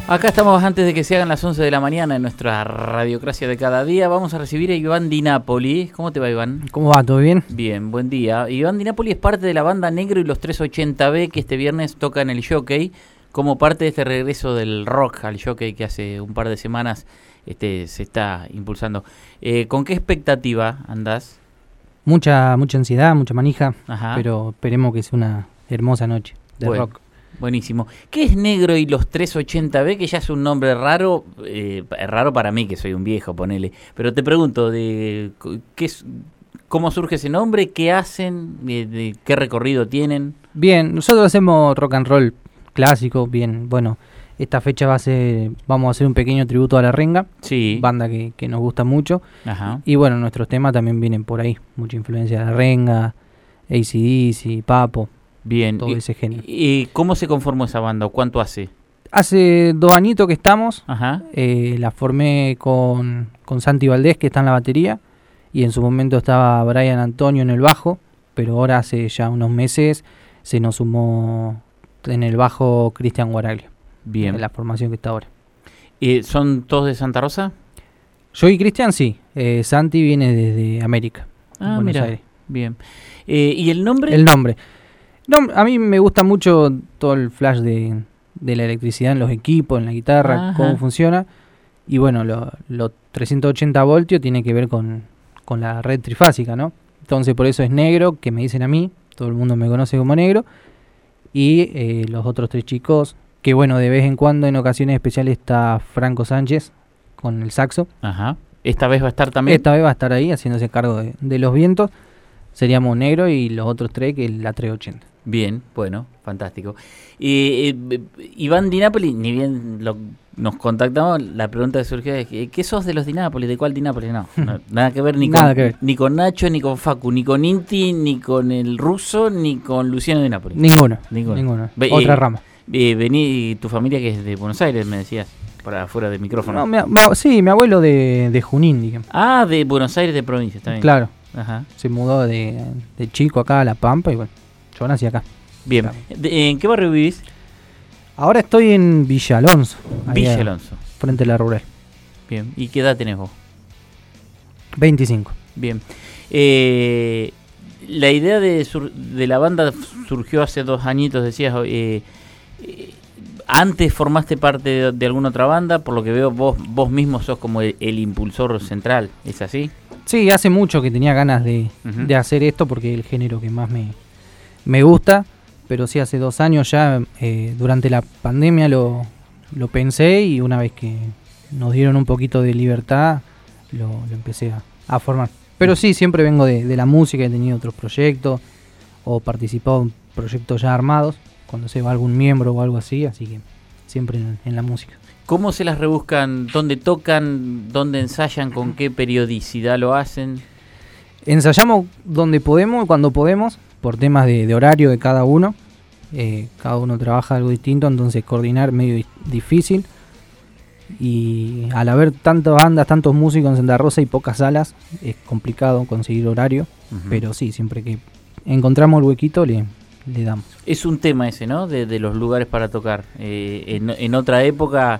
Acá estamos antes de que se hagan las 11 de la mañana en nuestra radiocracia de cada día. Vamos a recibir a Iván Di Napoli. ¿Cómo te va, Iván? ¿Cómo va? ¿Todo bien? Bien, buen día. Iván Di Napoli es parte de la banda Negro y los 380B que este viernes toca en el Jockey como parte de este regreso del rock al Jockey que hace un par de semanas se está impulsando. ¿Con qué expectativa andás? Mucha ansiedad, mucha manija, Ajá. pero esperemos que sea una hermosa noche de rock. Buenísimo. ¿Qué es Negro y los 380B? Que ya es un nombre raro, raro para mí que soy un viejo, ponele. Pero te pregunto, ¿cómo surge ese nombre? ¿Qué hacen? ¿Qué recorrido tienen? Bien, nosotros hacemos rock and roll clásico, bien, bueno, esta fecha vamos a hacer un pequeño tributo a La Renga, sí, banda que nos gusta mucho. Ajá. Y bueno, nuestros temas también vienen por ahí, mucha influencia de La Renga, AC/DC, Papo. Bien. Todo ese género. ¿Y cómo se conformó esa banda? ¿Cuánto hace? Hace 2 añitos que estamos. Ajá. La formé con Santi Valdés, que está en la batería, y en su momento estaba Brian Antonio en el bajo, pero ahora hace ya unos meses se nos sumó en el bajo Cristian Guaraglio. Bien. En la formación que está ahora. ¿Son todos de Santa Rosa? Yo y Cristian sí. Santi viene desde América, Buenos mira. Aires. Bien. ¿Y el nombre? El nombre. No, a mí me gusta mucho todo el flash de la electricidad en los equipos, en la guitarra, Ajá. cómo funciona. Y bueno, los 380 voltios tiene que ver con la red trifásica, ¿no? Entonces por eso es Negro, que me dicen a mí, todo el mundo me conoce como Negro. Y los otros 3 chicos, que bueno, de vez en cuando, en ocasiones especiales, está Franco Sánchez con el saxo. Ajá. ¿Esta vez va a estar también? Esta vez va a estar ahí haciéndose cargo de los vientos. Seríamos Negro y los otros 3 que es la 380. Bien, bueno, fantástico. Iván Di Napoli, ni bien nos contactamos, la pregunta que surgió es, ¿qué sos de los Di Napoli? ¿De cuál Di Napoli? No, nada que ver, ni con Nacho, ni con Facu, ni con Inti, ni con el ruso, ni con Luciano Di Napoli. Ninguno. Otra rama. Vení, tu familia que es de Buenos Aires, me decías, para afuera del micrófono. No, sí, mi abuelo de Junín, digamos. Ah, de Buenos Aires, de provincia, está bien. Claro. Ajá. Se mudó de chico acá a La Pampa y bueno, yo nací acá. Bien. ¿En qué barrio vivís? Ahora estoy en Villa Alonso. Villa Alonso. Frente a la rural. Bien. ¿Y qué edad tenés vos? 25. Bien. La idea de la banda surgió hace 2 añitos, decías. ¿Antes formaste parte de alguna otra banda? Por lo que veo, vos mismo sos como el impulsor central. ¿Es así? Sí, hace mucho que tenía ganas de hacer esto porque es el género que más me gusta. Pero sí, hace 2 años ya, durante la pandemia lo pensé y una vez que nos dieron un poquito de libertad, lo empecé a formar. Pero sí, siempre vengo de la música, he tenido otros proyectos o participado en proyectos ya armados, cuando se va algún miembro o algo así que siempre en la música. ¿Cómo se las rebuscan? ¿Dónde tocan? ¿Dónde ensayan? ¿Con qué periodicidad lo hacen? Ensayamos donde podemos, cuando podemos, por temas de horario de cada uno. Cada uno trabaja algo distinto, entonces coordinar medio difícil. Y al haber tantas bandas, tantos músicos en Santa Rosa y pocas salas, es complicado conseguir horario. Pero sí, siempre que encontramos el huequito le damos. Es un tema ese, ¿no? De los lugares para tocar. En otra época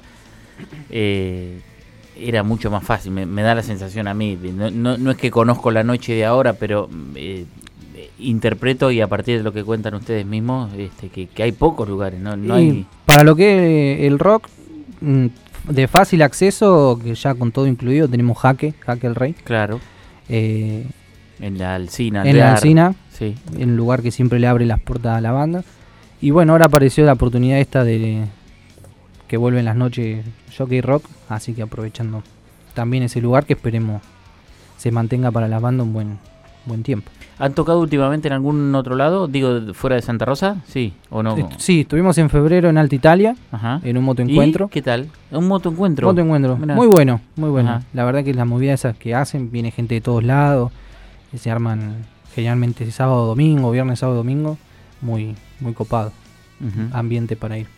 era mucho más fácil, me da la sensación a mí. No es que conozco la noche de ahora, pero interpreto y a partir de lo que cuentan ustedes mismos, que hay pocos lugares, no hay... Para lo que es el rock, de fácil acceso, que ya con todo incluido, tenemos Jaque el Rey. Claro. En la Alsina. En la Alsina, sí. En un lugar que siempre le abre las puertas a la banda. Y bueno, ahora apareció la oportunidad esta de que vuelven las noches Jockey Rock, así que aprovechando también ese lugar que esperemos se mantenga para la banda un buen tiempo. ¿Han tocado últimamente en algún otro lado? Digo, fuera de Santa Rosa, ¿sí o no? Sí, estuvimos en febrero en Alta Italia, Ajá. En un motoencuentro. ¿Y qué tal? ¿Un motoencuentro? Motoencuentro, Mirá. muy bueno. Ajá. La verdad que las movidas esas que hacen, viene gente de todos lados, que se arman generalmente sábado, domingo, viernes, sábado, domingo, muy copado, ambiente para ir.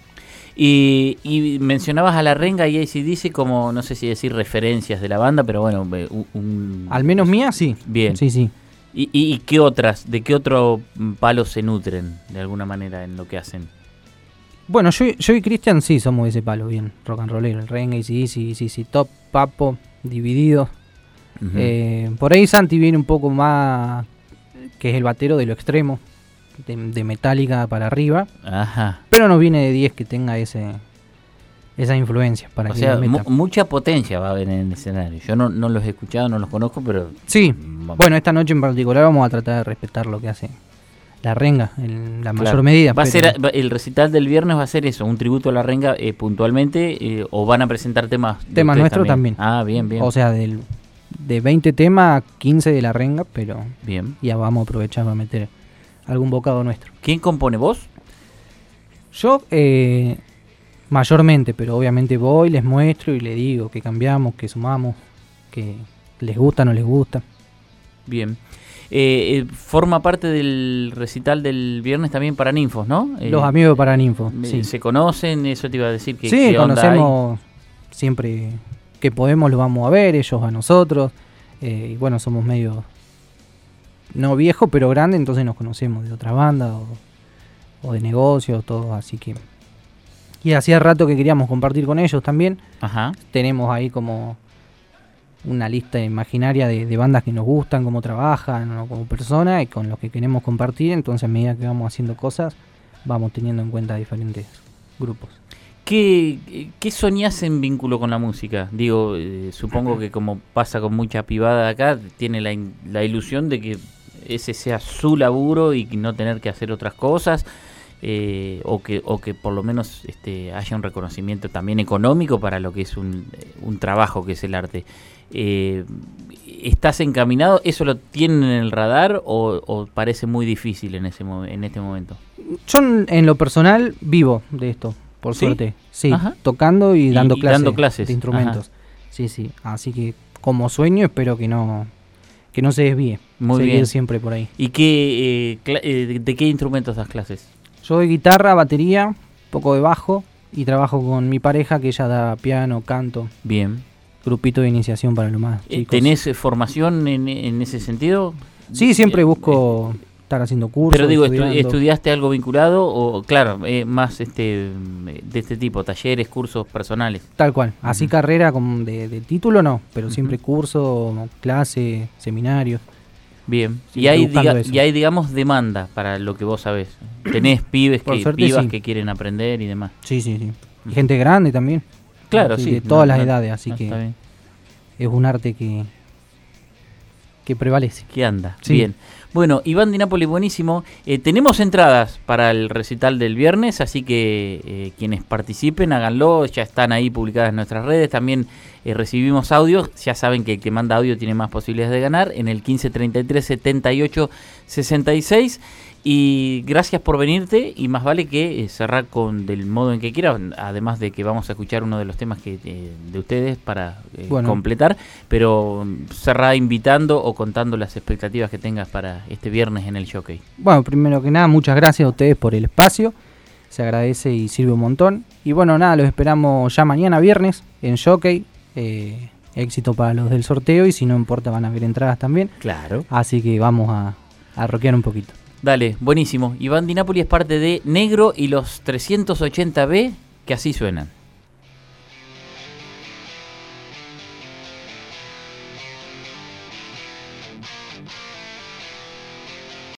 Y mencionabas a La Renga y AC/DC como, no sé si decir referencias de la banda, pero bueno, al menos mía, sí. Bien. Sí. ¿Y qué otras, de qué otro palo se nutren de alguna manera en lo que hacen? Bueno, yo y Cristian sí somos de ese palo, bien, rock and rollero, el Renga, sí, Top, Papo, Dividido. Uh-huh. Por ahí Santi viene un poco más, que es el batero de lo extremo, de Metallica para arriba. Ajá. Pero no viene de 10 que tenga esa influencia para o que sea, meta. Mucha potencia va a haber en el escenario. Yo no los he escuchado, no los conozco, pero... Sí, bueno, esta noche en particular vamos a tratar de respetar lo que hace La Renga, en la mayor medida. Va a ser, el recital del viernes va a ser eso, un tributo a La Renga puntualmente, o van a presentar temas nuestros también. Ah, bien. O sea, de 20 temas, 15 de La Renga, pero bien. Ya vamos a aprovechar para meter algún bocado nuestro. ¿Quién compone, vos? Yo, mayormente, pero obviamente voy, les muestro y les digo que cambiamos, que sumamos, que les gusta, no les gusta. Bien. Forma parte del recital del viernes también Paraninfos, ¿no? Los amigos de Paraninfos, sí. ¿Se conocen? Eso te iba a decir. Que sí, conocemos siempre que podemos, lo vamos a ver, ellos a nosotros. Y bueno, somos medio, no viejos, pero grandes, entonces nos conocemos de otra banda o de negocios, todo, así que... Y hacía rato que queríamos compartir con ellos también. Ajá. Tenemos ahí como una lista imaginaria de bandas que nos gustan, cómo trabajan, ¿no? Como persona, y con los que queremos compartir. Entonces, a medida que vamos haciendo cosas, vamos teniendo en cuenta diferentes grupos. ¿Qué soñás en vínculo con la música? Digo, supongo que como pasa con mucha pibada de acá, tiene la ilusión de que ese sea su laburo y no tener que hacer otras cosas. O que por lo menos haya un reconocimiento también económico para lo que es un trabajo que es el arte. ¿Estás encaminado? ¿Eso lo tienen en el radar o parece muy difícil en este momento? Yo en lo personal vivo de esto, por suerte. Sí, ajá. Tocando y dando clases de instrumentos. Ajá. Sí, así que como sueño espero que no se desvíe. Muy seguir bien. Siempre por ahí. ¿Y de qué instrumentos das clases? Yo doy guitarra, batería, poco de bajo y trabajo con mi pareja que ella da piano, canto. Bien. Grupito de iniciación para los más chicos. ¿Tenés formación en ese sentido? Sí, siempre busco estar haciendo cursos. Pero digo, ¿estudiaste algo vinculado o, claro, más de este tipo, talleres, cursos personales? Tal cual. Así carrera de título no, pero siempre curso, clase, seminarios. Bien, y hay, digamos, demanda para lo que vos sabés. Tenés pibas que quieren aprender y demás. Sí. Y gente grande también. Claro, así sí. De todas las edades, así que es un arte que prevalece. Que anda, sí. Bien. Bueno, Iván Di Napoli, buenísimo. Tenemos entradas para el recital del viernes, así que quienes participen, háganlo. Ya están ahí publicadas en nuestras redes. También recibimos audios. Ya saben que el que manda audio tiene más posibilidades de ganar en el 1533 78 66. Y gracias por venirte, y más vale que cerrar del modo en que quieras, además de que vamos a escuchar uno de los temas de ustedes para completar, pero cerrar invitando o contando las expectativas que tengas para este viernes en el Jockey. Bueno, primero que nada, muchas gracias a ustedes por el espacio, se agradece y sirve un montón. Y bueno, nada, los esperamos ya mañana viernes en Jockey. Éxito para los del sorteo, y si no importa van a haber entradas también. Claro. Así que vamos a rockear un poquito. Dale, buenísimo. Iván Di Napoli es parte de Negro y los 380B, que así suenan.